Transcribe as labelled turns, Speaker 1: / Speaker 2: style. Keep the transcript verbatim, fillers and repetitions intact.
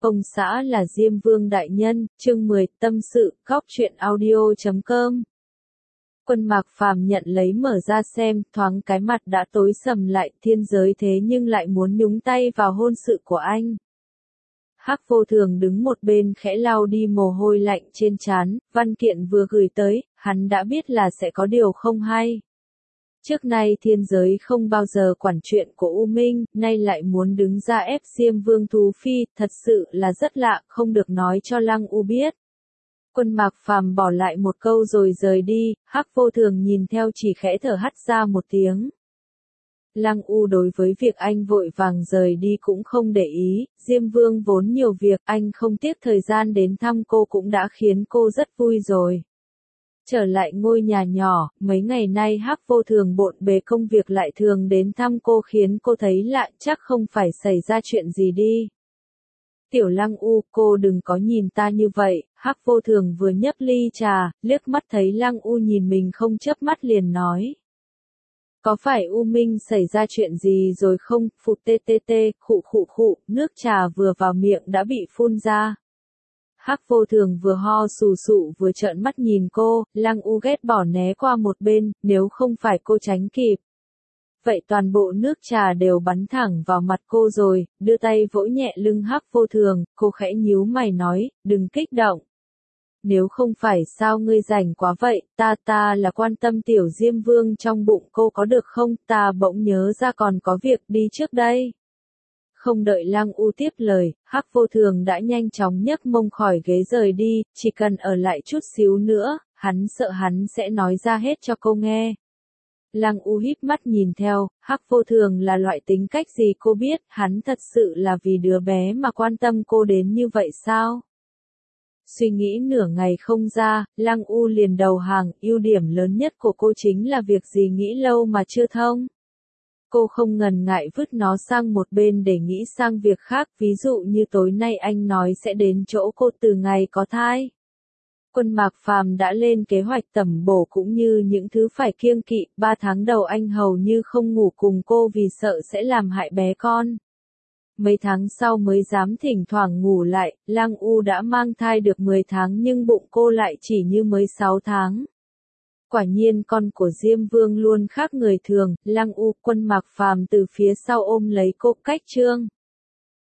Speaker 1: Ông xã là Diêm Vương đại nhân, chương mười, tâm sự, góc truyện audio chấm com. Quân Mạc Phàm nhận lấy mở ra xem, thoáng cái mặt đã tối sầm lại, thiên giới thế nhưng lại muốn nhúng tay vào hôn sự của anh. Hắc Vô Thường đứng một bên khẽ lau đi mồ hôi lạnh trên trán, văn kiện vừa gửi tới, hắn đã biết là sẽ có điều không hay. Trước nay thiên giới không bao giờ quản chuyện của U Minh, nay lại muốn đứng ra ép Diêm Vương Thú Phi, thật sự là rất lạ, không được nói cho Lăng U biết. Quân Mạc Phàm bỏ lại một câu rồi rời đi, Hắc Vô Thường nhìn theo chỉ khẽ thở hắt ra một tiếng. Lăng U đối với việc anh vội vàng rời đi cũng không để ý, Diêm Vương vốn nhiều việc, anh không tiếc thời gian đến thăm cô cũng đã khiến cô rất vui rồi. Trở lại ngôi nhà nhỏ, mấy ngày nay Hắc Vô Thường bộn bề công việc lại thường đến thăm cô khiến cô thấy lạ, chắc không phải xảy ra chuyện gì đi. Tiểu Lăng U, cô đừng có nhìn ta như vậy, Hắc Vô Thường vừa nhấp ly trà, liếc mắt thấy Lăng U nhìn mình không chớp mắt liền nói. Có phải U Minh xảy ra chuyện gì rồi không, phụt tê tê tê, khụ khụ khụ, nước trà vừa vào miệng đã bị phun ra. Hắc Vô Thường vừa ho sù sụ vừa trợn mắt nhìn cô, Lăng U ghét bỏ né qua một bên, nếu không phải cô tránh kịp. Vậy toàn bộ nước trà đều bắn thẳng vào mặt cô rồi, đưa tay vỗ nhẹ lưng Hắc Vô Thường, cô khẽ nhíu mày nói, đừng kích động. Nếu không phải sao ngươi rảnh quá vậy, ta ta là quan tâm tiểu Diêm Vương trong bụng cô có được không, ta bỗng nhớ ra còn có việc đi trước đây. Không đợi Lăng U tiếp lời, Hắc Vô Thường đã nhanh chóng nhấc mông khỏi ghế rời đi, chỉ cần ở lại chút xíu nữa, hắn sợ hắn sẽ nói ra hết cho cô nghe. Lăng U híp mắt nhìn theo, Hắc Vô Thường là loại tính cách gì cô biết, hắn thật sự là vì đứa bé mà quan tâm cô đến như vậy sao? Suy nghĩ nửa ngày không ra, Lăng U liền đầu hàng, ưu điểm lớn nhất của cô chính là việc gì nghĩ lâu mà chưa thông. Cô không ngần ngại vứt nó sang một bên để nghĩ sang việc khác, ví dụ như tối nay anh nói sẽ đến chỗ cô từ ngày có thai. Quân Mạc Phàm đã lên kế hoạch tẩm bổ cũng như những thứ phải kiêng kỵ, ba tháng đầu anh hầu như không ngủ cùng cô vì sợ sẽ làm hại bé con. Mấy tháng sau mới dám thỉnh thoảng ngủ lại, Lăng U đã mang thai được mười tháng nhưng bụng cô lại chỉ như mới sáu tháng. Quả nhiên con của Diêm Vương luôn khác người thường, Lăng U, Quân Mạc Phàm từ phía sau ôm lấy cô cách trương.